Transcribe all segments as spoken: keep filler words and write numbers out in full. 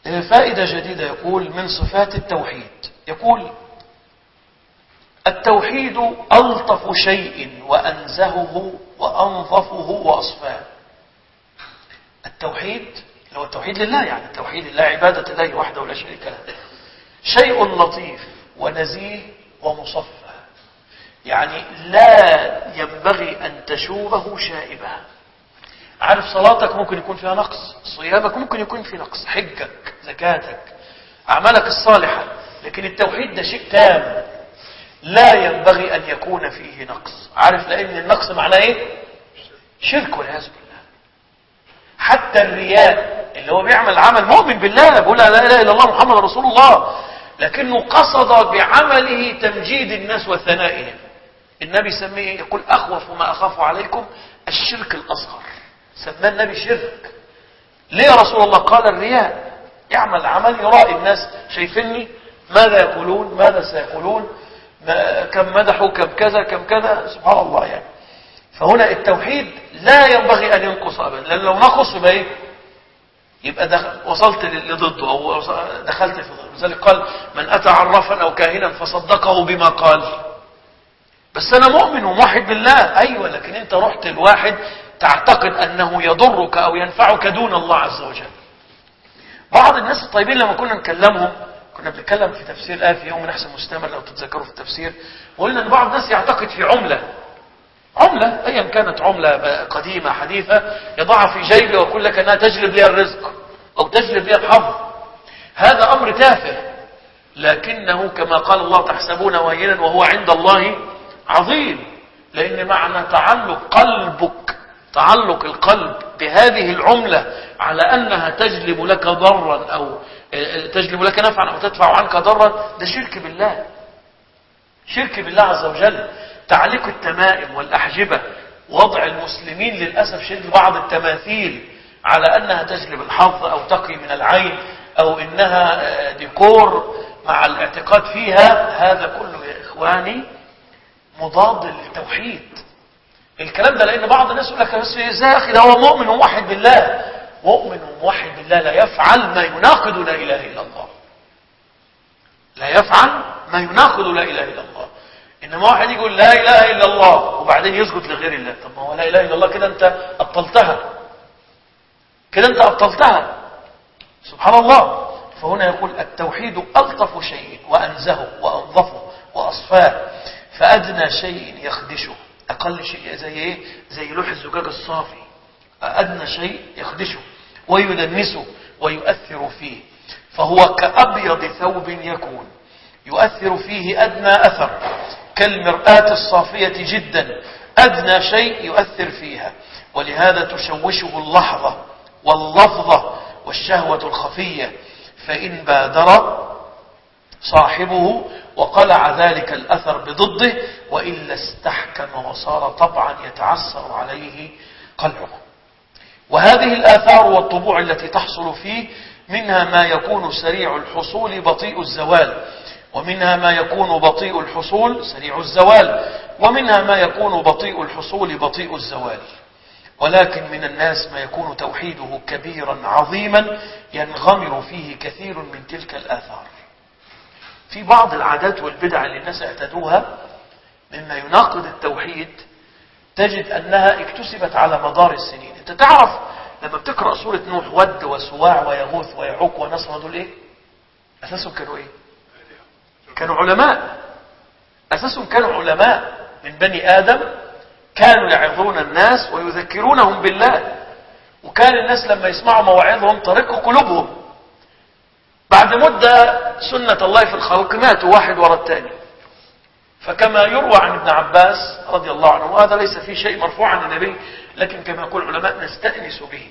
فائدة جديدة، يقول من صفات التوحيد، يقول التوحيد ألطف شيء وأنزهه وأنظفه وأصفاه. التوحيد هو التوحيد لله، يعني التوحيد لله عبادة الله وحده لا شريك له، شيء لطيف ونزيه ومصفى، يعني لا ينبغي أن تشوبه شائبة. عارف صلاتك ممكن يكون فيها نقص، صيامك ممكن يكون فيه نقص، حجك، زكاتك، أعمالك الصالحة، لكن التوحيد ده شيء تام لا ينبغي أن يكون فيه نقص. عارف لأن النقص معناه إيه؟ شرك والعياذ بالله. حتى الرياء اللي هو بيعمل عمل مؤمن بالله، بيقول لا إله إلا الله محمد رسول الله، لكنه قصد بعمله تمجيد الناس وثنائهم. النبي سميه يقول أخوف ما أخاف عليكم الشرك الأصغر، سماه النبي شرك. ليه يا رسول الله؟ قال الرياء، يعمل عمل يرائي الناس، شايفيني ماذا يقولون، ماذا سيقولون، ما كم مدحوا، كم كذا كم كذا، سبحان الله يعني. فهنا التوحيد لا ينبغي أن ينقص أبدا، لأن لو نقص يبقى إيه؟ يبقى دخل وصلت لضده أو دخلت في ضده. لذلك قال من أتى عرافا أو كاهنا فصدقه بما قال. بس أنا مؤمن وموحد بالله، أيوة، لكن أنت رحت الواحد تعتقد أنه يضرك أو ينفعك دون الله عز وجل. بعض الناس الطيبين لما كنا نكلمهم، كنا بنتكلم في تفسير آية في يوم نحس مستمر لو تتذكروا في التفسير، وقلنا أن بعض الناس يعتقد في عملة، عملة أيا كانت، عملة قديمة حديثة، يضعها في جيبه ويقول لك أنها تجلب لي الرزق أو تجلب لي الحظ. هذا أمر تافه، لكنه كما قال الله تحسبون وهينا وهو عند الله عظيم، لأن معنى تعلق قلبك، تعلق القلب بهذه العملة على أنها تجلب لك ضرا أو تجلب لك نفعا أو تدفع عنك ضرا، ده شرك بالله، شرك بالله عز وجل. تعليق التمائم والأحجبة، وضع المسلمين للأسف شد بعض التماثيل على أنها تجلب الحظ أو تقي من العين أو إنها ديكور مع الاعتقاد فيها، هذا كله يا إخواني مضاد للتوحيد. الكلام ده لأن بعض الناس يقول لك بس ازاي يا أخي، ده هو مؤمن وموحد بالله. مؤمن وموحد بالله لا يفعل ما يناقض لا إله إلا الله، لا يفعل ما يناقض لا إله إلا الله. إنما واحد يقول لا إله إلا الله وبعدين يسجد لغير الله، طب ما هو لا إله إلا الله كده أنت أبطلتها، كده أنت أبطلتها، سبحان الله. فهنا يقول التوحيد ألطف شيء وأنزهه وأنظفه وأصفاه، فأدنى شيء يخدشه، أقل شيء زي إيه؟ زي لوح الزجاج الصافي، أدنى شيء يخدشه ويدنسه ويؤثر فيه، فهو كأبيض ثوب يكون يؤثر فيه أدنى أثر، كالمرآة الصافية جدا، أدنى شيء يؤثر فيها، ولهذا تشوشه اللحظة واللفظة والشهوة الخفية، فإن بادر صاحبه وقلع ذلك الأثر بضده، وإلا استحكم وصار طبعا يتعسر عليه قلعه. وهذه الآثار والطبوع التي تحصل فيه منها ما يكون سريع الحصول بطيء الزوال، ومنها ما يكون بطيء الحصول سريع الزوال، ومنها ما يكون بطيء الحصول بطيء الزوال. ولكن من الناس ما يكون توحيده كبيرا عظيما ينغمر فيه كثير من تلك الآثار. في بعض العادات والبدع اللي الناس اعتادوها مما يناقض التوحيد، تجد أنها اكتسبت على مدار السنين. انت تعرف لما بتقرأ سورة نوح، ود وسواع ويغوث ويعوق ونصر، دول ايه؟ أساسهم كانوا ايه؟ كانوا علماء، أساسهم كانوا علماء من بني آدم، كانوا يعظون الناس ويذكرونهم بالله، وكان الناس لما يسمعوا مواعظهم طرقوا قلوبهم. بعد مدة سنة الله في الخلق ماتوا واحد وراء الثاني. فكما يروى عن ابن عباس رضي الله عنه، وهذا ليس فيه شيء مرفوع عن النبي، لكن كما يقول العلماء نستأنس به،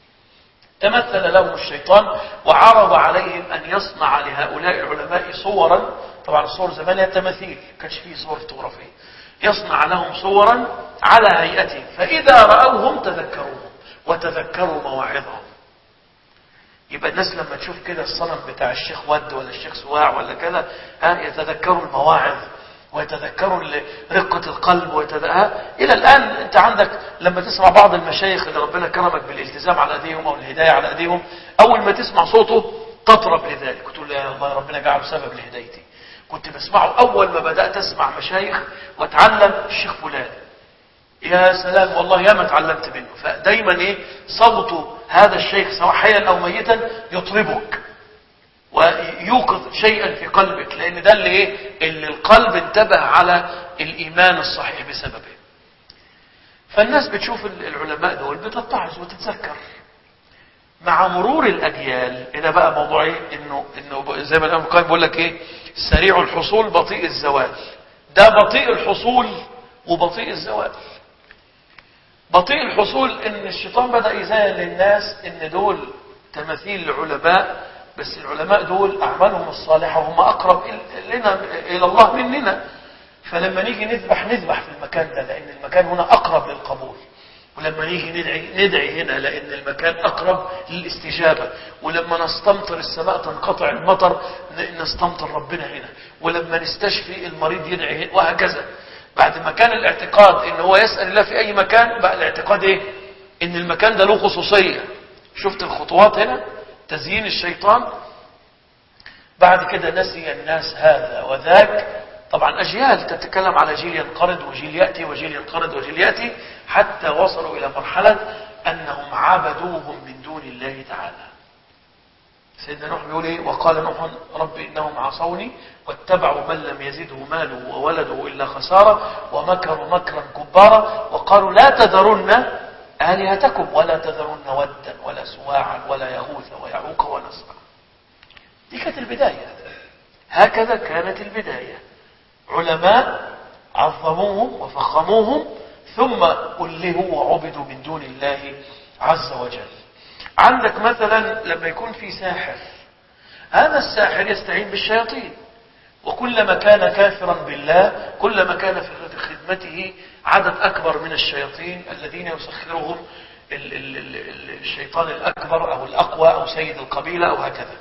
تمثل لهم الشيطان وعرض عليهم أن يصنع لهؤلاء العلماء صورا. طبعا الصور زمان هي تماثيل، كانش فيه صور فوتوغرافية. يصنع لهم صورا على هيئتهم، فإذا رأوهم تذكروهم وتذكروا مواعظهم. يبقى الناس لما تشوف كده الصنم بتاع الشيخ ود ولا الشيخ سواع ولا كذا، ها، يتذكروا المواعظ ويتذكروا رقة القلب ويتذ... إلى الآن أنت عندك لما تسمع بعض المشايخ اللي ربنا كرمك بالالتزام على أيديهم أو الهداية على أيديهم، أول ما تسمع صوته تطرب لذلك وتقول يا الله ربنا جعله سبب لهدايتي. كنت بسمعه أول ما بدأت أسمع مشايخ وأتعلم الشيخ فلان، يا سلام والله يا ما تعلمت منه. فدايما إيه صوت هذا الشيخ سواء حيا أو ميتا يطربك ويوقظ شيئا في قلبك، لأن ده اللي إيه اللي القلب انتبه على الإيمان الصحيح بسببه. فالناس بتشوف العلماء دول بتتعظ وتتذكر. مع مرور الأجيال هنا بقى موضوع ايه انه انه زي ما الامام القيم بيقول لك ايه سريع الحصول بطيء الزوال. ده بطيء الحصول وبطيء الزوال. بطيء الحصول ان الشيطان بدأ يزين للناس ان دول تماثيل العلماء، بس العلماء دول اعمالهم الصالحة وهم اقرب لنا الى الله مننا، فلما نيجي نذبح نذبح في المكان ده لان المكان هنا اقرب للقبول، ولما نيجي ندعي ندعي هنا لأن المكان أقرب للاستجابة، ولما نستمطر السماء تنقطع المطر نستمطر ربنا هنا، ولما نستشفي المريض يدعي هنا، وهكذا. بعد ما كان الاعتقاد إن هو يسأل الله في أي مكان، بقى الاعتقاد إيه؟ إن المكان ده له خصوصية. شفت الخطوات هنا؟ تزيين الشيطان. بعد كده نسي الناس هذا وذاك. طبعا أجيال تتكلم على جيل ينقرض وجيل يأتي وجيل ينقرض وجيل يأتي، حتى وصلوا إلى مرحلة أنهم عبدوهم من دون الله تعالى. سيدنا نوح بيقول إيه؟ وقال نوح رب إنهم عصوني واتبعوا من لم يزده ماله وولده إلا خسارة ومكروا مكرا كبارا وقالوا لا تذرن آلهتكم ولا تذرن ودا ولا سواعا ولا يغوث ويعوق ونسرا. دي كانت البداية. هكذا كانت البداية. علماء عظموهم وفخموهم ثم ألهوا وعبدوا من دون الله عز وجل. عندك مثلا لما يكون في ساحر، هذا الساحر يستعين بالشياطين، وكلما كان كافرا بالله كلما كان في خدمته عدد أكبر من الشياطين الذين يسخرهم الشيطان الأكبر أو الأقوى أو سيد القبيلة أو هكذا.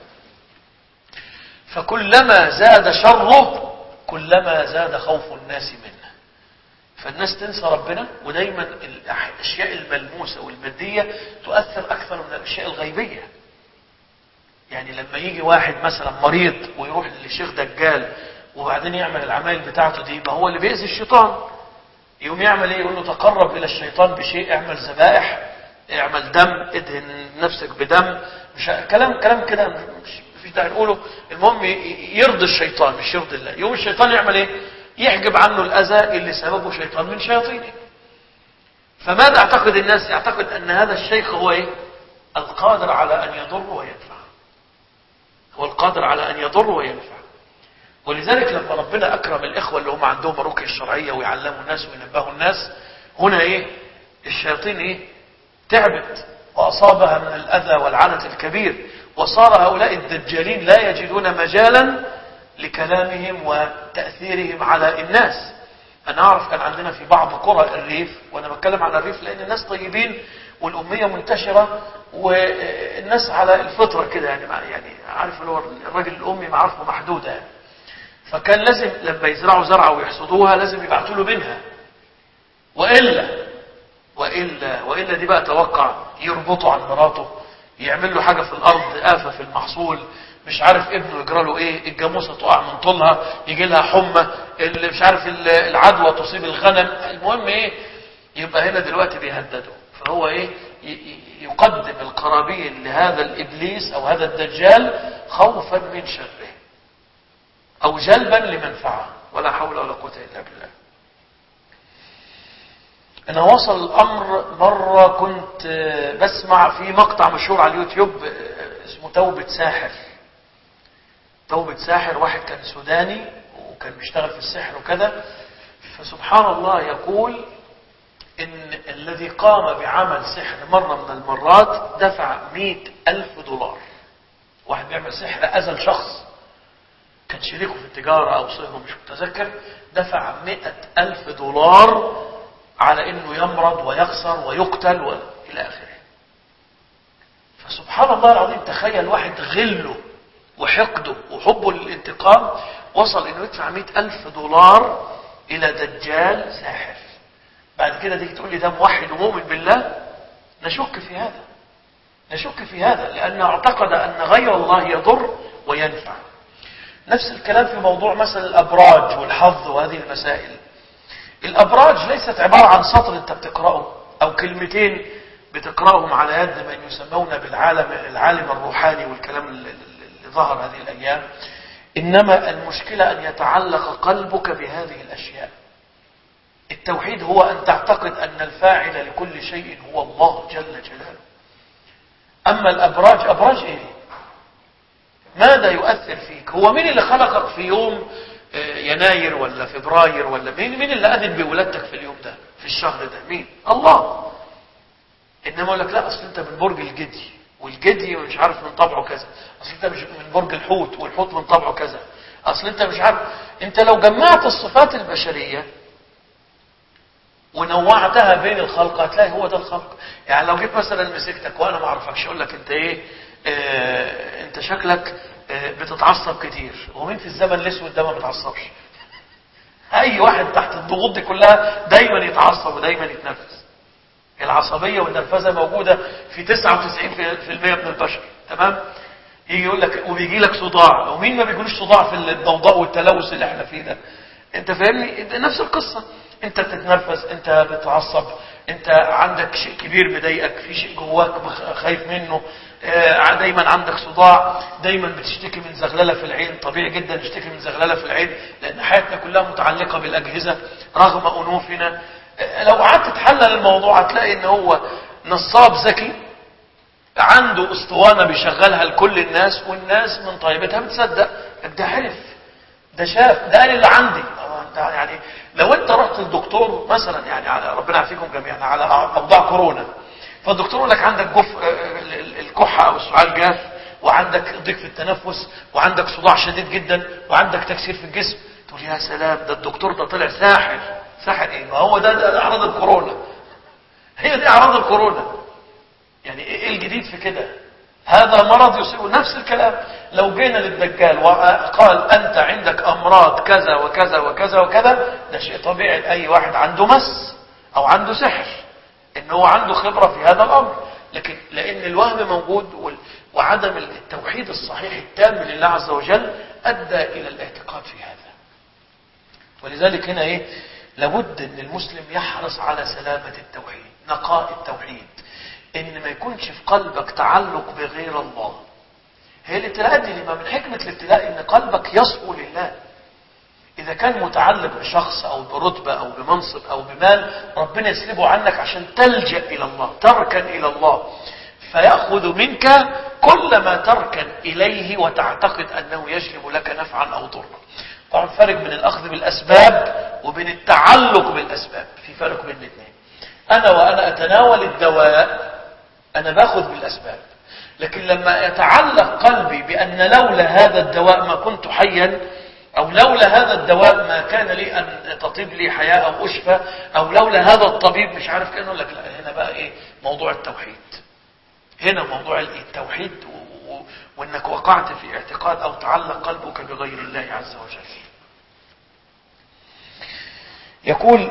فكلما زاد شره كلما زاد خوف الناس منه. فالناس تنسى ربنا، ودايما الأشياء الملموسة والمادية تؤثر أكثر من الأشياء الغيبية. يعني لما يجي واحد مثلا مريض ويروح للشيخ دجال وبعدين يعمل العمايل بتاعته دي، ما هو اللي بيأذي الشيطان. يقوم يعمل ايه؟ يقول له تقرب إلى الشيطان بشيء، اعمل ذبائح، اعمل دم، ادهن نفسك بدم، مش كلام كلام كده مش في داعي نقوله. المهم يرضي الشيطان مش يرضي الله. يوم الشيطان يعمل ايه؟ يحجب عنه الأذى اللي سببه شيطان من شياطينه. فماذا اعتقد الناس؟ يعتقد أن هذا الشيخ هو ايه؟ القادر على أن يضر وينفع. هو القادر على أن يضر وينفع. ولذلك لما ربنا أكرم الإخوة اللي هم عندهم الرقية الشرعية ويعلموا الناس وينبهوا الناس، هنا ايه؟ الشياطين ايه؟ تعبت وأصابها من الأذى والعنت الكبير، وصار هؤلاء الدجالين لا يجدون مجالا لكلامهم وتأثيرهم على الناس. أنا أعرف كان عندنا في بعض قرى الريف، وأنا بتكلم على الريف لأن الناس طيبين والأمية منتشرة والناس على الفطرة كده، يعني يعني عارف اللي هو الراجل الأمي معارفه محدودة يعني. فكان لازم لما يزرعوا زرعة ويحصدوها لازم يبعتوا له منها، وإلا وإلا وإلا دي بقى توقع يربطوا عن مراته، يعمل له حاجة في الأرض، آفة في المحصول، مش عارف ابنه يجرى له ايه، الجاموسه تقع من طولها يجي لها حمى، اللي مش عارف العدوى تصيب الغنم. المهم ايه؟ يبقى هنا دلوقتي بيهددوا. فهو ايه؟ يقدم القرابين لهذا الابليس او هذا الدجال خوفا من شره او جلبا لمنفعه. ولا حول ولا قوه الا بالله. انا وصل الامر مره كنت بسمع في مقطع مشهور على اليوتيوب اسمه توبة ساحر. توبة ساحر، واحد كان سوداني وكان بيشتغل في السحر وكذا. فسبحان الله يقول ان الذي قام بعمل سحر مرة من المرات دفع مئة ألف دولار. واحد بيعمل سحر أزل شخص كان شريكه في التجارة أو صهره مش متذكر، دفع مئة ألف دولار على انه يمرض ويخسر ويقتل والى اخره. فسبحان الله العظيم، تخيل واحد غله وحقده وحبه للانتقام وصل انه يدفع مئة ألف دولار الى دجال ساحر. بعد كده تيجي تقول لي ده موحد ومؤمن بالله؟ نشك في هذا. نشك في هذا، لأنه اعتقد أن غير الله يضر وينفع. نفس الكلام في موضوع مثلا الأبراج والحظ وهذه المسائل. الأبراج ليست عبارة عن سطر أنت بتقرأه أو كلمتين بتقرأهم على يد من يسمون بالعالم العالم الروحاني والكلام اللي ظهر هذه الأيام. إنما المشكلة أن يتعلق قلبك بهذه الأشياء. التوحيد هو أن تعتقد أن الفاعل لكل شيء هو الله جل جلاله. أما الأبراج، أبراج إيه؟ ماذا يؤثر فيك؟ هو مين اللي خلقك في يوم يناير ولا فبراير ولا مين مين اللي أذن بولادتك في اليوم ده في الشهر ده؟ مين؟ الله. إنما أقول لك لا، أصل أنت من برج الجدي والجدي مش عارف من طبعه كذا، أصل أنت مش من برج الحوت والحوت من طبعه كذا، أصل أنت مش عارف. أنت لو جمعت الصفات البشرية ونوعتها بين الخلق هتلاقي هو ده الخلق. يعني لو جيت مثلا مسكتك وانا ما اعرفكش اقول لك انت ايه، اه انت شكلك اه بتتعصب كتير، ومين في الزمن الاسود ده ما بيتعصبش؟ اي واحد تحت الضغوط دي كلها دايما يتعصب ودايما يتنفس. العصبيه والنرفزه موجوده في تسعة وتسعين بالمئة من البشر، تمام؟ يجي يقول لك وبيجي لك صداع، ومين ما بيجيلوش صداع في الضوضاء والتلوث اللي احنا فيه ده؟ انت فاهمني؟ نفس القصه. انت بتتنرفز، انت بتعصب، انت عندك شيء كبير مضايقك، في شيء جواك خايف منه، اه دايما عندك صداع، دايما بتشتكي من زغلله في العين. طبيعي جدا نشتكي من زغلله في العين لان حياتنا كلها متعلقه بالاجهزه رغم انوفنا. اه لو قعدت تحلل الموضوع هتلاقي ان هو نصاب ذكي عنده اسطوانه بيشغلها لكل الناس، والناس من طيبتها بتصدق. ده حلف، ده شاف، ده قال اللي عندي. يعني لو انت رحت للدكتور مثلا، يعني على ربنا يعافيكم جميعا، على اوضاع كورونا، فالدكتور يقول لك عندك جف الكحه او السعال جاف، وعندك ضيق في التنفس، وعندك صداع شديد جدا، وعندك تكسير في الجسم، تقول يا سلام ده الدكتور ده طلع ساحر. ساحر ايه؟ ما هو ده, ده اعراض الكورونا، هي دي اعراض الكورونا. يعني ايه الجديد في كده؟ هذا مرض يصيب. نفس الكلام لو جينا للدجال وقال انت عندك امراض كذا وكذا وكذا وكذا، ده شيء طبيعي لاي واحد عنده مس او عنده سحر ان هو عنده خبرة في هذا الامر. لكن لان الوهم موجود وعدم التوحيد الصحيح التام لله عز وجل ادى الى الاعتقاد في هذا. ولذلك هنا ايه، لابد ان المسلم يحرص على سلامة التوحيد، نقاء التوحيد، ان ما يكونش في قلبك تعلق بغير الله. هي الابتلاء دي لما من حكمة الابتلاء ان قلبك يصفو لله. اذا كان متعلق بشخص او برتبة او بمنصب او بمال، ربنا يسلبه عنك عشان تلجأ الى الله، تركن الى الله، فيأخذ منك كل ما تركن اليه وتعتقد انه يجلب لك نفعا او ضرا. طبعا فرق بين الاخذ بالاسباب وبين التعلق بالاسباب، في فرق بين الاثنين. انا وانا اتناول الدواء انا باخذ بالاسباب، لكن لما يتعلق قلبي بان لولا هذا الدواء ما كنت حيا، او لولا هذا الدواء ما كان لي ان تطيب لي حياة او اشفى، او لولا هذا الطبيب مش عارف كأنه لك، لا هنا بقى ايه موضوع التوحيد. هنا موضوع التوحيد وانك وقعت في اعتقاد او تعلق قلبك بغير الله عز وجل. يقول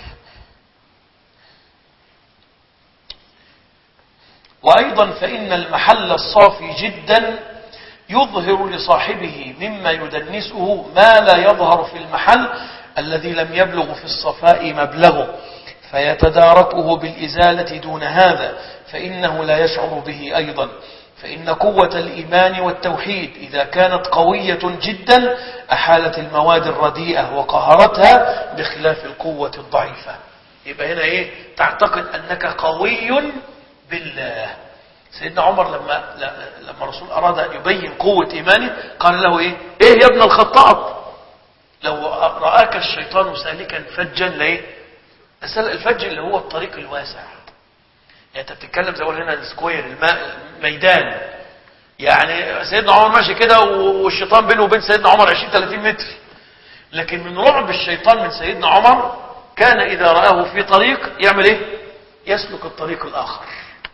وأيضا فإن المحل الصافي جدا يظهر لصاحبه مما يدنسه ما لا يظهر في المحل الذي لم يبلغ في الصفاء مبلغه، فيتداركه بالإزالة دون هذا، فإنه لا يشعر به أيضا. فإن قوة الإيمان والتوحيد إذا كانت قوية جدا أحالت المواد الرديئة وقهرتها، بخلاف القوة الضعيفة. يبقى هنا إيه؟ تعتقد أنك قوي بالله. سيدنا عمر لما لما الرسول أراد أن يبين قوة إيمانه قال له إيه؟ إيه يا ابن الخطاب، لو رآك الشيطان سالكا فجا ليه؟ الفج اللي هو الطريق الواسع. يعني انت بتتكلم زي هنا السكوير، الماء الميدان. يعني سيدنا عمر ماشي كده والشيطان بينه وبين سيدنا عمر عشرين ثلاثين متر، لكن من رعب الشيطان من سيدنا عمر كان إذا رآه في طريق يعمل إيه؟ يسلك الطريق الآخر،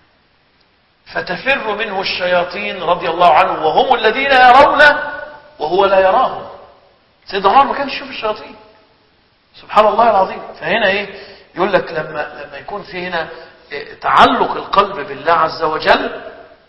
فتفر منه الشياطين رضي الله عنه وهم الذين يرونه وهو لا يراهم. سيدنا عمر ما كانش يشوف الشياطين، سبحان الله العظيم. فهنا إيه؟ يقول لك لما لما يكون في هنا تعلق القلب بالله عز وجل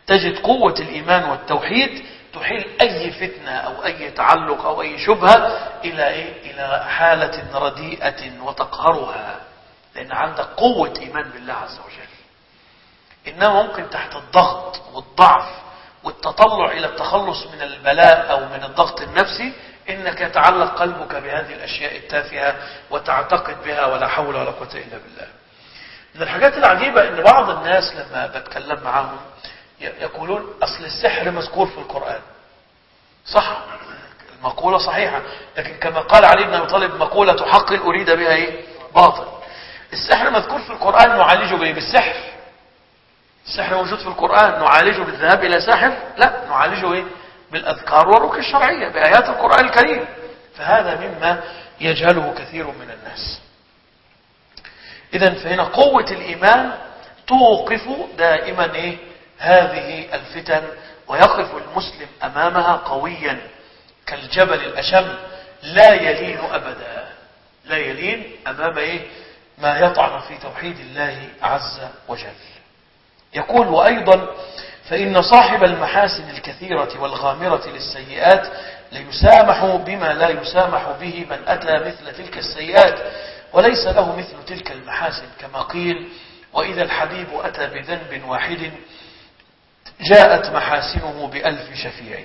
تجد قوة الإيمان والتوحيد تحيل أي فتنة أو أي تعلق أو أي شبهة إلى إيه؟ إلى حالة رديئة وتقهرها، لأن عندك قوة إيمان بالله عز وجل. إنما ممكن تحت الضغط والضعف والتطلع إلى التخلص من البلاء أو من الضغط النفسي إنك يتعلق قلبك بهذه الأشياء التافهة وتعتقد بها ولا حول ولا قوة إلا بالله. من الحاجات العجيبة إن بعض الناس لما بتكلم معهم يقولون أصل السحر مذكور في القرآن. صح، المقولة صحيحة، لكن كما قال علي بن أبي طالب مقولة حق أريد بها إيه؟ باطل. السحر مذكور في القرآن، نعالجه بإيه؟ بالسحر. السحر موجود في القرآن، نعالجه بالذهاب إلى ساحر؟ لا، نعالجه إيه؟ بالأذكار والرقية الشرعية بآيات القرآن الكريم. فهذا مما يجهله كثير من الناس. إذن فهنا قوة الإيمان توقف دائما إيه؟ هذه الفتن، ويقف المسلم أمامها قويا كالجبل الأشم لا يلين أبدا، لا يلين أمام إيه؟ ما يطعن في توحيد الله عز وجل. يقول وأيضا فإن صاحب المحاسن الكثيرة والغامرة للسيئات ليسامح بما لا يسامح به من أتى مثل تلك السيئات وليس له مثل تلك المحاسن، كما قيل وإذا الحبيب أتى بذنب واحد جاءت محاسنه بألف شفيع.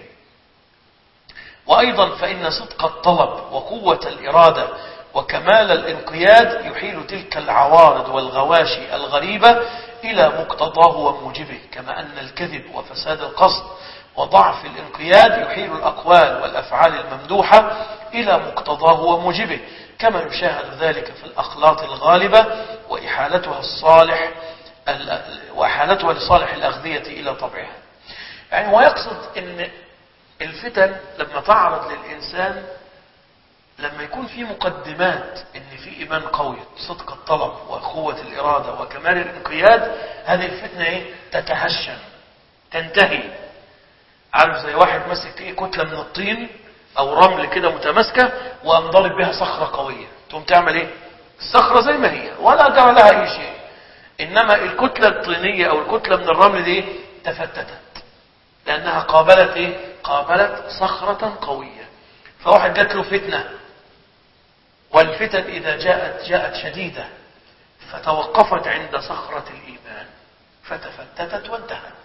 وأيضا فإن صدق الطلب وقوة الإرادة وكمال الانقياد يحيل تلك العوارض والغواشي الغريبة إلى مقتضاه وموجبه، كما أن الكذب وفساد القصد وضعف الانقياد يحيل الأقوال والأفعال الممدوحة إلى مقتضاه وموجبه، كما يشاهد ذلك في الأخلاط الغالبة وإحالتها الصالح وإحالتها لصالح الأغذية إلى طبعها. يعني ويقصد أن الفتن لما تعرض للإنسان، لما يكون في مقدمات ان في ايمان قوي، صدق الطلب وقوة الارادة وكمال الانقياد، هذه الفتنة ايه؟ تتهشم، تنتهي. عارف زي واحد مسك ايه؟ كتلة من الطين او رمل كده متماسكة وقام ضارب بها صخرة قوية، تقوم تعمل ايه؟ الصخرة زي ما هي ولا جرى لها اي شيء. انما الكتلة الطينية او الكتلة من الرمل دي تفتتت لانها قابلت ايه؟ قابلت صخرة قوية. فواحد جات له فتنة، والفتن إذا جاءت جاءت شديدة، فتوقفت عند صخرة الإيمان فتفتتت وانتهت.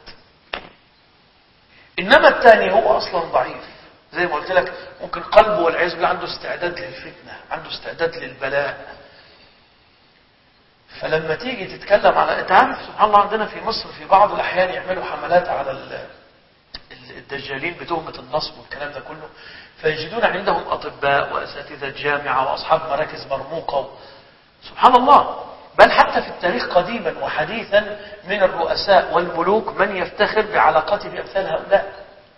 إنما الثاني هو أصلا ضعيف، زي ما قلت لك ممكن قلبه والعياذ بالله عنده استعداد للفتنة، عنده استعداد للبلاء. فلما تيجي تتكلم على، انت عارف سبحان الله عندنا في مصر في بعض الأحيان يعملوا حملات على الدجالين بتهمة النصب والكلام ده كله، فيجدون عندهم أطباء وأساتذة جامعة وأصحاب مراكز مرموقة. سبحان الله، بل حتى في التاريخ قديما وحديثا من الرؤساء والملوك من يفتخر بعلاقته بأمثال هؤلاء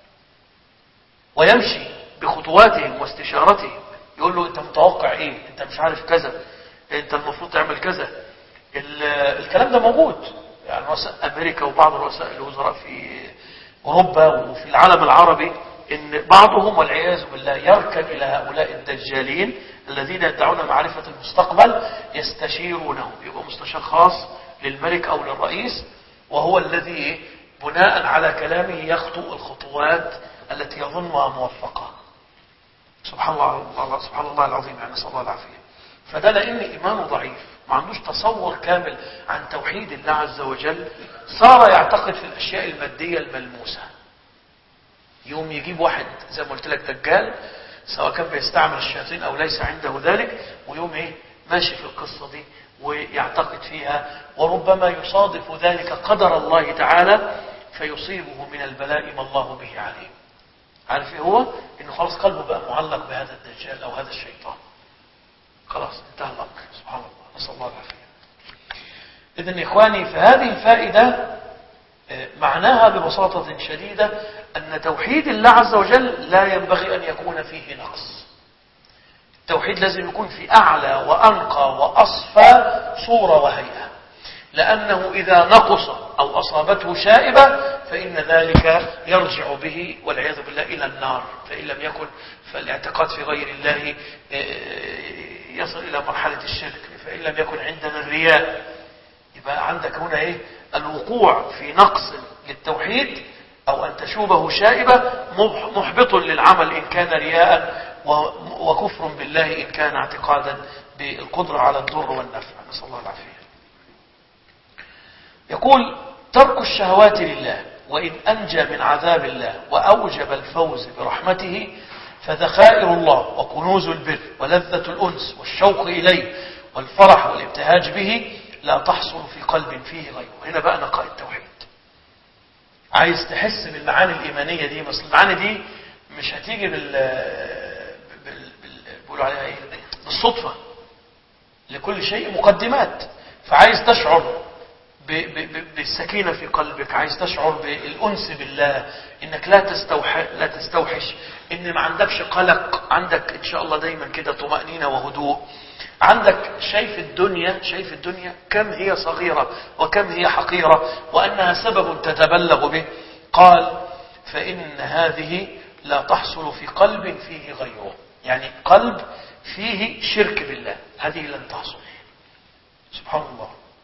ويمشي بخطواتهم واستشارتهم، يقول له أنت متوقع إيه؟ أنت مش عارف كذا، أنت المفروض تعمل كذا. الكلام ده موجود، يعني رؤساء أمريكا وبعض رؤساء الوزراء في أوروبا وفي العالم العربي، إن بعضهم والعياذ بالله يركن إلى هؤلاء الدجالين الذين يدعون معرفة المستقبل، يستشيرونه، يبقى مستشار خاص للملك أو للرئيس، وهو الذي بناء على كلامه يخطو الخطوات التي يظنها موفقة. سبحان الله، سبحان الله العظيم، يعني نسأل الله العافية. فده لأن إيمانه ضعيف، ما عندوش تصور كامل عن توحيد الله عز وجل، صار يعتقد في الأشياء المادية الملموسة. يوم يجيب واحد زي ما قلت لك دجال، سواء كان بيستعمل الشياطين أو ليس عنده ذلك، ويوم إيه ماشي في القصة دي ويعتقد فيها، وربما يصادف ذلك قدر الله تعالى فيصيبه من البلاء ما الله به عليه. عارف إيه هو؟ إنه خلاص قلبه بقى معلق بهذا الدجال أو هذا الشيطان، خلاص انتهى الأمر. سبحان الله، نسأل الله العافية. إذن إخواني، فهذه الفائدة معناها ببساطة شديدة أن توحيد الله عز وجل لا ينبغي أن يكون فيه نقص. التوحيد لازم يكون في أعلى وأنقى وأصفى صورة وهيئة، لأنه إذا نقص أو أصابته شائبة فإن ذلك يرجع به والعياذ بالله إلى النار، فإن لم يكن فالاعتقاد في غير الله يصل إلى مرحلة الشرك، فإن لم يكن عندنا الرياء يبقى عندك هنا إيه الوقوع في نقص للتوحيد أو أن تشوبه شائبة محبط للعمل إن كان رياء، وكفر بالله إن كان اعتقادا بالقدرة على الضر والنفع. نسأل الله العافية. يقول: ترك الشهوات لله وإن أنجى من عذاب الله وأوجب الفوز برحمته فذخائر الله وكنوز البر ولذة الأنس والشوق إليه والفرح والابتهاج به لا تحصل في قلب فيه غيره. هنا بقى نقاء التوحيد. عايز تحس بالمعاني الإيمانية دي، بس المعاني دي مش هتيجي بال بال بيقولوا عليها ايه، بالصدفة. لكل شيء مقدمات. فعايز تشعر ب... ب... بالسكينة في قلبك، عايز تشعر بالأنس بالله، انك لا تستوح... لا تستوحش، ان ما عندكش قلق، عندك ان شاء الله دايما كده طمأنينة وهدوء، عندك شايف الدنيا شايف الدنيا كم هي صغيرة وكم هي حقيرة وأنها سبب تتبلغ به. قال: فإن هذه لا تحصل في قلب فيه غيره. يعني قلب فيه شرك بالله هذه لن تحصل. سبحان الله.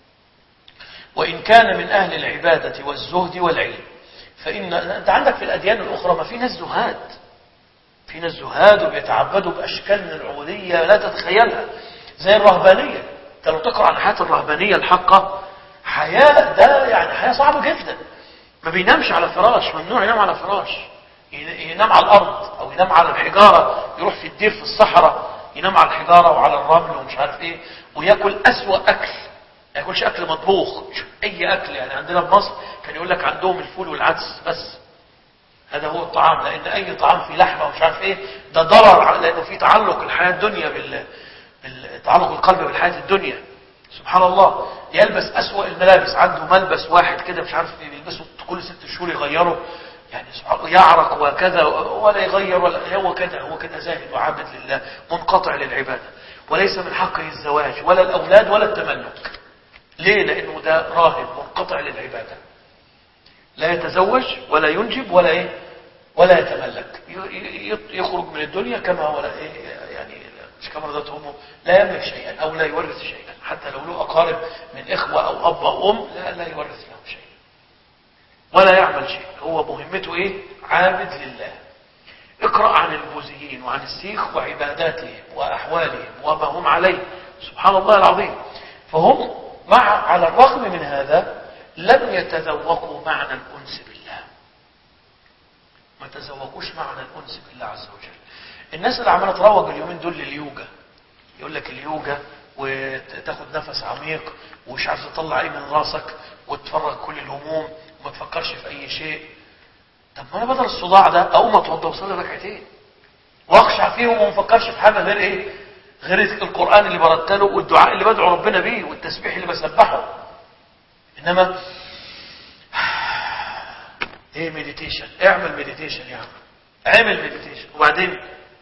وإن كان من أهل العبادة والزهد والعلم، فإن أنت عندك في الأديان الأخرى ما في ناس زهاد، في ناس زهاد وبيتعبدوا بأشكال من العبودية لا تتخيلها، زي الرهبانية. انت لو تقرأ عن حياة الرهبانية الحقة، حياة ده يعني حياة صعبة جدا. ما بينامش على فراش، ممنوع ينام على فراش، ينام على الأرض أو ينام على الحجارة، يروح في الدير في الصحراء ينام على الحجارة وعلى الرمل ومش عارف ايه، ويأكل أسوأ أكل، ما يأكلش أكل مطبوخ، أي أكل. يعني عندنا في مصر كان يقول لك عندهم الفول والعدس بس، هذا هو الطعام، لأن أي طعام فيه لحمة ومش عارف ايه ده ضرر، لأنه فيه تعلق الحياة الدنيا بال تعلق القلب بالحياة الدنيا. سبحان الله. يلبس أسوأ الملابس، عنده ملبس واحد كده مش عارف يلبسه كل ست شهور يغيره، يعني سبحان الله، يعرق وكذا ولا يغير ولا هو كذا، هو كذا زاهد وعابد لله منقطع للعبادة، وليس من حقه الزواج ولا الأولاد ولا التملك. ليه؟ لأنه ده راهب منقطع للعبادة، لا يتزوج ولا ينجب ولا ايه ولا يتملك، يخرج من الدنيا كما هو يعني مش كما رضت امه، لا يملك شيئا او لا يورث شيئا، حتى لو له اقارب من اخوه او اب او ام لا, لا يورث له شيء ولا يعمل شيء. هو مهمته ايه؟ عابد لله. اقرأ عن البوذيين وعن السيخ وعباداتهم واحوالهم وما هم عليه. سبحان الله العظيم. فهم مع على الرغم من هذا لم يتذوقوا معنى الانس بالله، ما تذوقوش معنى الانس بالله عز وجل. الناس اللي عماله تروج اليومين دول لليوجا، يقول لك اليوجا وتاخد نفس عميق ومش عارف تطلع ايه من راسك وتفرغ كل الهموم وما تفكرش في اي شيء. طب ما انا بدل الصداع ده اقوم اتوضى واصلي ركعتين واخشع فيهم وما افكرش في حاجه غير ايه؟ غير القران اللي برتله والدعاء اللي بدعو ربنا بيه والتسبيح اللي بسبحه. انما ايه مديتيشن؟ اعمل مديتيشن يا عم، اعمل مديتيشن. وبعدين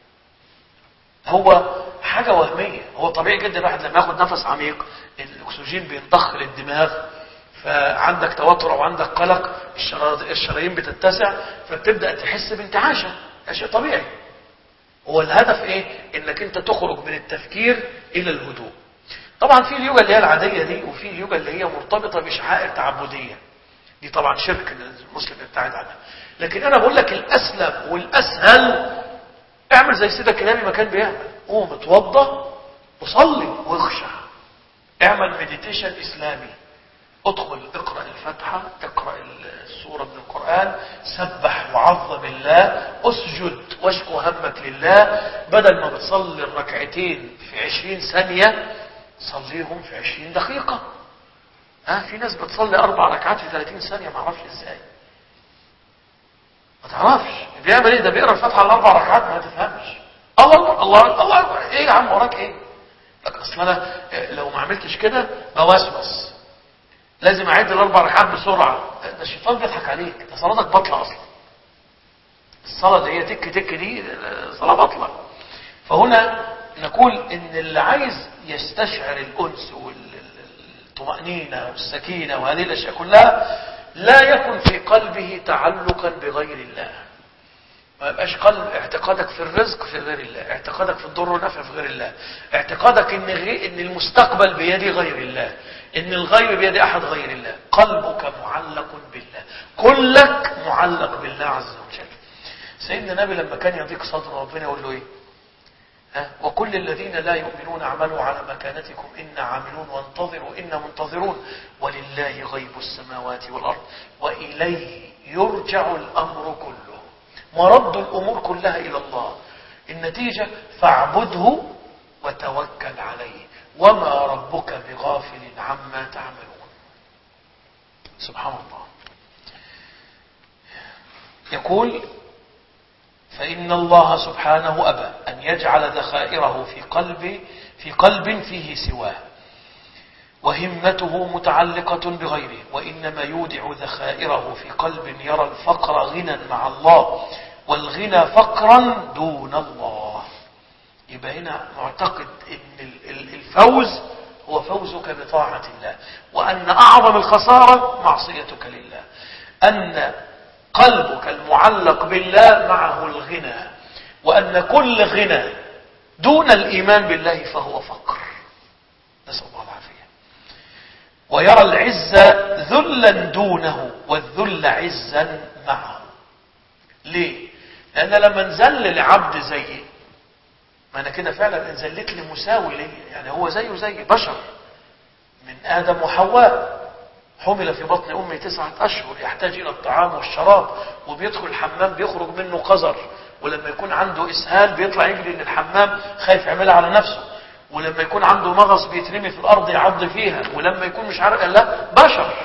هو حاجة وهمية. هو طبيعي جدا الواحد لما ياخد نفس عميق الاكسجين بينضخ للدماغ، فعندك توتر او عندك قلق، الشرايين بتتسع فبتبدأ تحس بانتعاشة. ده شيء طبيعي. هو الهدف ايه؟ انك انت تخرج من التفكير الى الهدوء. طبعا في اليوجا اللي هي العادية دي، وفي اليوجا اللي هي مرتبطة بشعائر تعبدية، دي طبعا شرك المسلم يبتعد عنها. لكن انا بقول لك الاسلم والاسهل اعمل زي سيدك النبي ما كان بيعمل، قوم اتوضى وصلي واخشع، اعمل مديتيشن اسلامي، ادخل اقرأ الفاتحة، اقرأ السورة من القرآن، سبح وعظم الله، اسجد واشكو همك لله. بدل ما بتصلي الركعتين في عشرين ثانية صليهم في عشرين دقيقة. ها في ناس بتصلي اربع ركعات في ثلاثين ثانية، ما اعرفش ازاي، ما تعرفش بيعمل ايه. ده بيقرا الفاتحه على اربع ركعات ما تفهمش. الله اكبر الله الله اكبر. ايه يا عم وراك ايه؟ لك اصل انا لو ما عملتش كده بوسوس، لازم اعد الاربع ركعات بسرعه. ده الشيطان بيضحك عليك، ده صلاتك باطله اصلا. الصلاه اللي هي تك تك دي صلاه باطله. فهنا نقول ان اللي عايز يستشعر الانس والطمانينه والسكينه وهذه الاشياء كلها لا يكن في قلبه تعلقا بغير الله. ما يبقاش قلب اعتقادك في الرزق في غير الله، اعتقادك في الضر والنفع في غير الله، اعتقادك ان غي... ان المستقبل بيد غير الله، ان الغيب بيد احد غير الله. قلبك معلق بالله، كلك معلق بالله عز وجل. سيدنا النبي لما كان يضيق صدره ربنا يقول له ايه؟ ها؟ وكل الذين لا يؤمنون اعملوا على مكانتكم إنا عاملون وانتظروا إنا منتظرون ولله غيب السماوات والأرض وإليه يرجع الأمر كله. مرد الأمور كلها إلى الله. النتيجة فاعبده وتوكل عليه وما ربك بغافل عما تعملون. سبحان الله. يقول فإن الله سبحانه أبى أن يجعل ذخائره في قلب في قلب فيه سواه وهمته متعلقة بغيره، وإنما يودع ذخائره في قلب يرى الفقر غنى مع الله والغنى فقرا دون الله. يبقى هنا معتقد أن الفوز هو فوزك بطاعة الله، وأن أعظم الخسارة معصيتك لله، أن قلبك المعلق بالله معه الغنى، وأن كل غنى دون الإيمان بالله فهو فقر، نسأل الله العافية. ويرى العز ذلا دونه والذل عزا معه. ليه؟ لأن لما نزل لعبد زيي، ما أنا كده فعلا انزلت لي مساوي لي، يعني هو زيه زي بشر من آدم وحواء، حمل في بطن أمي تسعة أشهر، يحتاج إلى الطعام والشراب، وبيدخل الحمام بيخرج منه قذر، ولما يكون عنده إسهال بيطلع يجري للحمام خايف يعملها على نفسه، ولما يكون عنده مغص بيترمي في الأرض يعض فيها، ولما يكون مش عارف، لا بشر.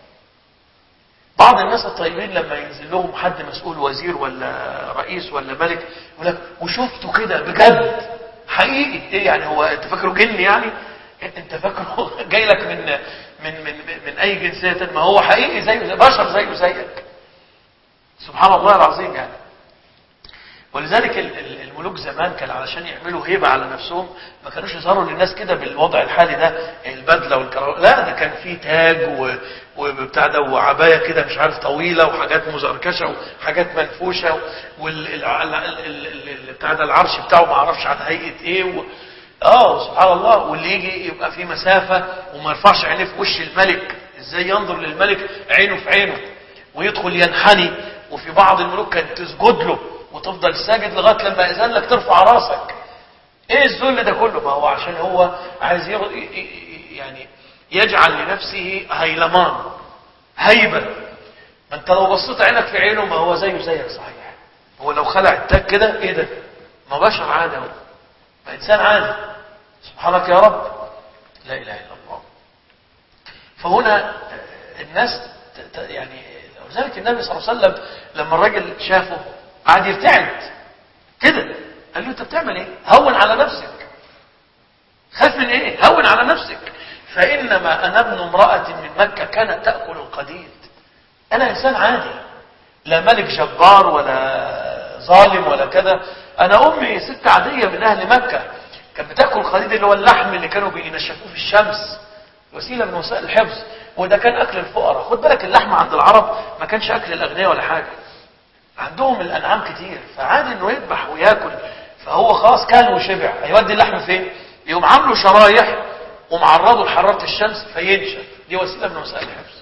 بعض الناس الطيبين لما ينزل لهم حد مسؤول وزير ولا رئيس ولا ملك يقول لك وشفته كده بجد حقيقي، ايه يعني هو انت فاكره جن؟ يعني انت فاكره جاي لك من من من من اي جنسيه؟ ما هو حقيقي زيه زي بشر زيه زيك. سبحان الله العظيم. يعني ولذلك الملوك زمان كان علشان يعملوا هيبه على نفسهم ما كانوش يظهروا للناس كده بالوضع الحالي ده، البدله والكراوات، لا ده كان فيه تاج وبتاع ده وعبايه كده مش عارف طويله وحاجات مزركشه وحاجات منفوشه، والبتاع ده العرش بتاعه ما اعرفش عن هيئه ايه و... اه سبحان الله. واللي يجي يبقى في مسافه وما يرفعش عينيه في وش الملك، ازاي ينظر للملك عينه في عينه، ويدخل ينحني، وفي بعض الملوك كانت تسجد له وتفضل ساجد لغايه لما اذن لك ترفع راسك. ايه الذل ده كله؟ ما هو عشان هو عايز يعني يجعل لنفسه هيلمان هيبه. ما انت لو بصيت عينك في عينه ما هو زيه زيك صحيح، هو لو خلع التاج كده ايه ده؟ ما بشر عادي، هو ما انسان عادي. سبحانك يا رب، لا اله الا الله. فهنا الناس يعني ولذلك النبي صلى الله عليه وسلم لما الراجل شافه قعد يرتعد كده، قال له انت بتعمل ايه؟ هون على نفسك. خاف من ايه؟ هون على نفسك. فانما انا ابن امرأة من مكة كانت تأكل القديد. انا انسان عادي، لا ملك جبار ولا ظالم ولا كذا. انا امي ست عادية من اهل مكة كانت بتأكل القديد اللي هو اللحم اللي كانوا بينشفوه في الشمس، وسيلة من وسائل الحفظ، وده كان اكل الفقراء. خد بالك اللحم عند العرب ما كانش اكل الاغنياء ولا حاجة، عندهم الانعام كتير، فعادي انه يذبح وياكل، فهو خلاص كان وشبع. هيودي اللحم فين؟ يقوم عامله شرايح ومعرضه لحرارة الشمس فينشف، دي وسيلة من وسائل الحفظ.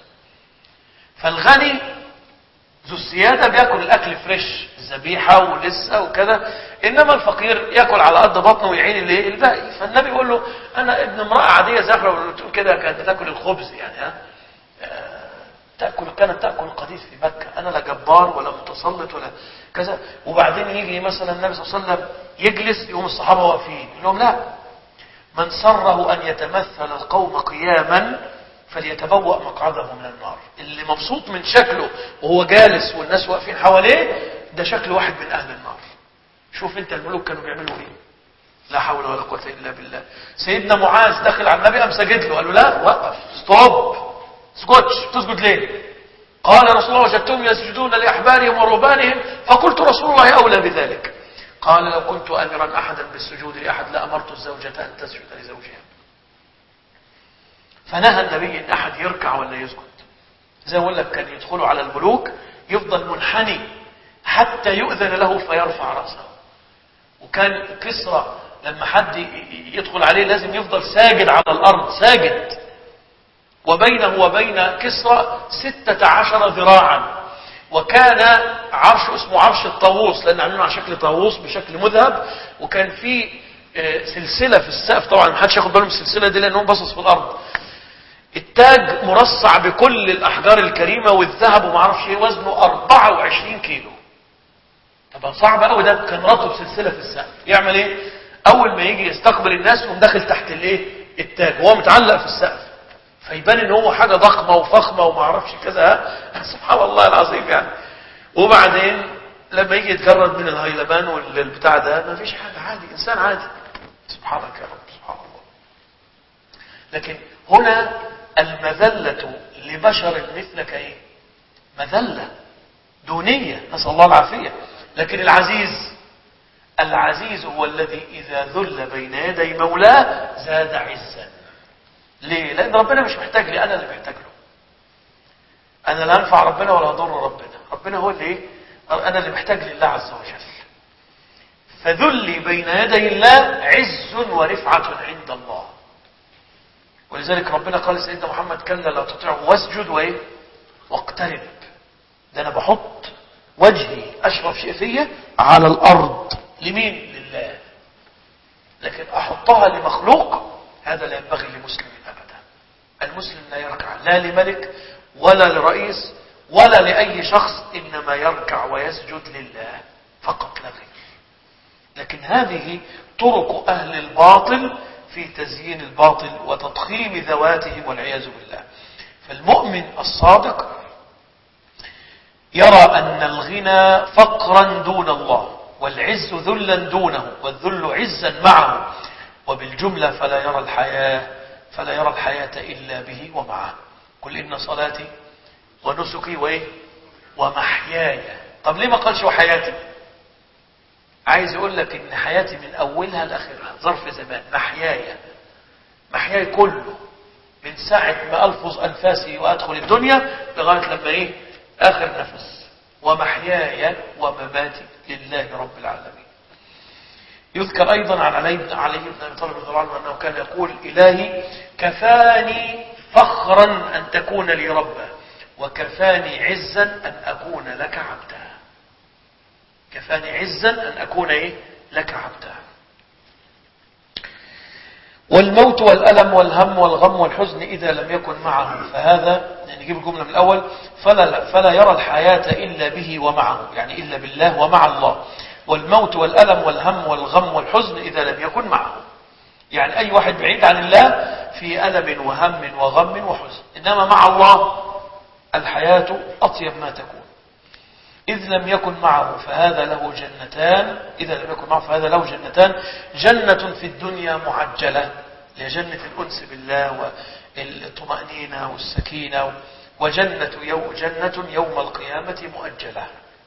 فالغني ذو السيادة بياكل الاكل فريش، ذبيحة ولسه وكذا، انما الفقير ياكل على قد بطنه ويعين اللي الباقي. فالنبي يقول له انا ابن امرأة عادية زي ما بتقول كده كانت بتاكل الخبز، يعني ها تأكل، كانت تأكل القديد في مكة. أنا لا جبار ولا متسلط ولا كذا. وبعدين يجي مثلا النبي صلى الله عليه وسلم يجلس، يقوم الصحابة واقفين يقول لهم لا، من سره أن يتمثل القوم قياما فليتبوأ مقعده من النار. اللي مبسوط من شكله وهو جالس والناس واقفين حواليه ده شكل واحد من أهل النار. شوف انت الملوك كانوا بيعملوا ايه، لا حول ولا قوة إلا بالله. سيدنا معاذ دخل على النبي قام سجد له، قال له لا وقف ستوب، سكوتش، تسجد ليه؟ قال رسول الله وجدتهم يسجدون لأحبارهم ورهبانهم فقلت رسول الله أولى بذلك. قال لو كنت أمرا أحدا بالسجود لأحد لأمرت الزوجة أن تسجد لزوجها. فنهى النبي أن أحد يركع ولا يسجد. زي ما أقول لك كان يدخلوا على الملوك يفضل منحني حتى يؤذن له فيرفع رأسه. وكان كسرى لما حد يدخل عليه لازم يفضل ساجد على الأرض ساجد، وبينه وبين كسرى ستة عشر ذراعا. وكان عرش اسمه عرش الطاووس لأن عاملينه على شكل طاووس بشكل مذهب، وكان في سلسلة في السقف. طبعا ما حدش ياخد باله من السلسلة دي لأنه باصص في الأرض. التاج مرصع بكل الأحجار الكريمة والذهب وما اعرفش ايه، وزنه أربعة وعشرين كيلو. طبعا صعب قوي ده، كان ربطه بسلسلة في السقف. يعمل ايه؟ أول ما يجي يستقبل الناس يقوم داخل تحت الايه؟ التاج، وهو متعلق في السقف، فيبان ان هو حاجة ضخمة وفخمة وما اعرفش كذا. سبحان الله العظيم يعني. وبعدين لما يجي يتجرد من الهيلمان والبتاع ده ما فيش حاجة، عادي، انسان عادي. سبحانك يا رب، سبحان الله. لكن هنا المذلة لبشر مثلك ايه؟ مذلة دونية، نسأل الله العافية. لكن العزيز العزيز هو الذي إذا ذل بين يدي مولاه زاد عزا. ليه؟ لأن ربنا مش محتاج لي، أنا اللي محتاج له. أنا لا أنفع ربنا ولا أضر ربنا، ربنا هو اللي إيه؟ أنا اللي محتاج لله عز وجل. فذلي بين يدي الله عز ورفعة عند الله. ولذلك ربنا قال لسيدنا محمد كلا لا تطيعه واسجد وإيه؟ واقترب. ده أنا بحط وجهي أشرف شيء فيه على الأرض لمين؟ لله. لكن أحطها لمخلوق هذا لا ينبغي لمسلم أبدا. المسلم لا يركع لا لملك ولا لرئيس ولا لأي شخص، إنما يركع ويسجد لله فقط لا غير. لكن هذه طرق أهل الباطل في تزيين الباطل وتضخيم ذواتهم والعياذ بالله. فالمؤمن الصادق يرى أن الغنى فقرا دون الله، والعز ذلا دونه، والذل عزا معه، وبالجملة فلا يرى الحياة فلا يرى الحياة إلا به ومعه. قل إن صلاتي ونسكي وإيه؟ ومحياي. طب ليه ما قالش وحياتي؟ عايز يقول لك إن حياتي من أولها لآخرها ظرف زمان. محياي محياي كله، من ساعة ما ألفظ أنفاسي وأدخل الدنيا لغاية لما إيه؟ آخر نفس. ومحياي ومماتي لله رب العالمين. يذكر أيضا عن علي بن علي بن أبي طالب رضي الله عنه أنه كان يقول إلهي كفاني فخرا أن تكون لي ربا، وكفاني عزا أن أكون لك عبدا. كفاني عزا أن أكون إيه؟ لك عبدا. والموت والألم والهم والغم والحزن إذا لم يكن معه فهذا، يعني نجيب الجملة من الأول، فلا, فلا يرى الحياة إلا به ومعه، يعني إلا بالله ومع الله. والموت والألم والهم والغم والحزن إذا لم يكن معه، يعني أي واحد بعيد عن الله في ألم وهم وغم وحزن، إنما مع الله الحياة أطيب ما تكون. إذ لم يكن معه فهذا له جنتان إذا لم يكن معه فهذا له جنتان جنة في الدنيا معجلة لجنة الأنس بالله والطمأنينة والسكينة، وجنة يوم, جنة يوم القيامة مؤجلة.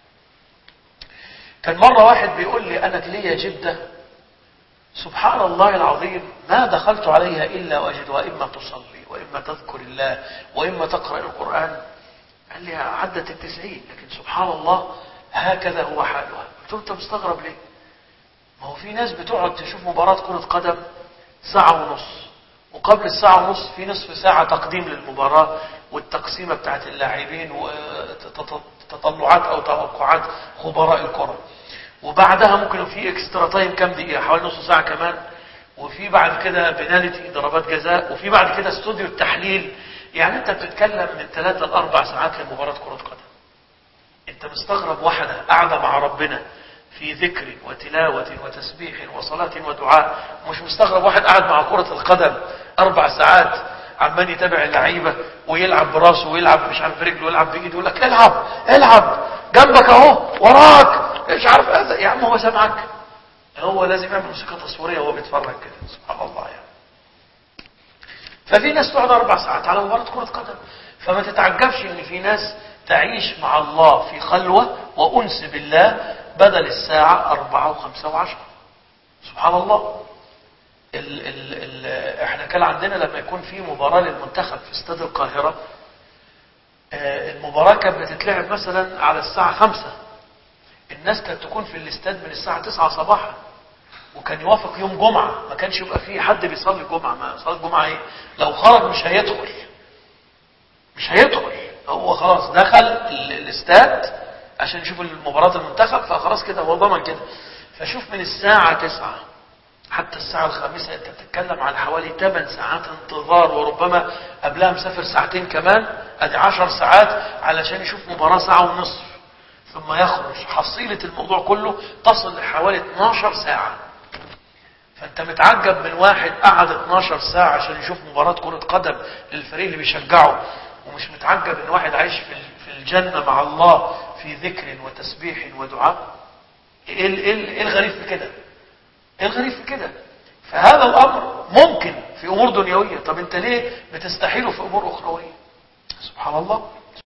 كان مرة واحد بيقول لي أنا ليا جدة سبحان الله العظيم ما دخلت عليها إلا وأجدها إما تصلي وإما تذكر الله وإما تقرأ القرآن. قال لي عدت التسعين لكن سبحان الله هكذا هو حالها. قلت له أنت مستغرب ليه؟ ما هو في ناس بتقعد تشوف مباراة كرة قدم ساعة ونص، وقبل الساعة ونص في نصف ساعة تقديم للمباراة والتقسيمة بتاعت اللاعبين وتطلعات أو توقعات خبراء الكرة، وبعدها ممكن في اكسترا تايم كام دقيقة حوالي نص ساعة كمان، وفي بعد كده بنالتي ضربات جزاء، وفي بعد كده استوديو التحليل. يعني انت بتتكلم من ثلاثة لأربع ساعات لمباراة كرة قدم. انت مستغرب واحدة قاعدة مع ربنا في ذكر وتلاوة وتسبيح وصلاة ودعاء، مش مستغرب واحد قاعد مع كرة القدم أربع ساعات عمال يتابع اللعيبة ويلعب براسه ويلعب مش عارف برجله ويلعب بإيده، يقول لك العب العب جنبك اهو وراك مش عارف هذا. يا عم هو سامعك؟ هو لازم يعمل موسيقى تصويرية وهو بيتفرج كده. سبحان الله يعني. ففي ناس تقعد أربع ساعات على مباراة كرة قدم. فما تتعجبش إن في ناس تعيش مع الله في خلوة وأنس بالله بدل الساعة أربعة وخمسة وعشرة. سبحان الله. ال ال ال احنا كان عندنا لما يكون في مباراة للمنتخب في استاد القاهرة، المباراة كانت بتتلعب مثلا على الساعة خمسة، الناس كانت تكون في الاستاد من الساعة تسعة صباحا، وكان يوافق يوم جمعة، ما كانش يبقى فيه حد بيصلي جمعة. ما صلاة الجمعة ايه؟ لو خرج مش هيدخل، مش هيدخل. هو خلاص دخل الاستاد عشان يشوف المباراة المنتخب، فخلاص كده هو ضمن كده. فشوف من الساعة تسعة حتى الساعة الخامسة انت بتتكلم عن حوالي ثمان ساعات انتظار، وربما قبلها مسافر ساعتين كمان، ادي عشر ساعات علشان يشوف مباراة ساعة ونصف ثم يخرج. حصيلة الموضوع كله تصل لحوالي اتناشر ساعة. فانت متعجب من واحد قعد اتناشر ساعة عشان يشوف مباراة كرة قدم للفريق اللي بيشجعه، ومش متعجب ان واحد عايش في الجنة مع الله في ذكر وتسبيح ودعاء. ايه ايه الغريب في كده؟ ايه الغريب في كده؟ فهذا الامر ممكن في امور دنيوية، طب انت ليه بتستحيله في امور اخروية؟ سبحان الله.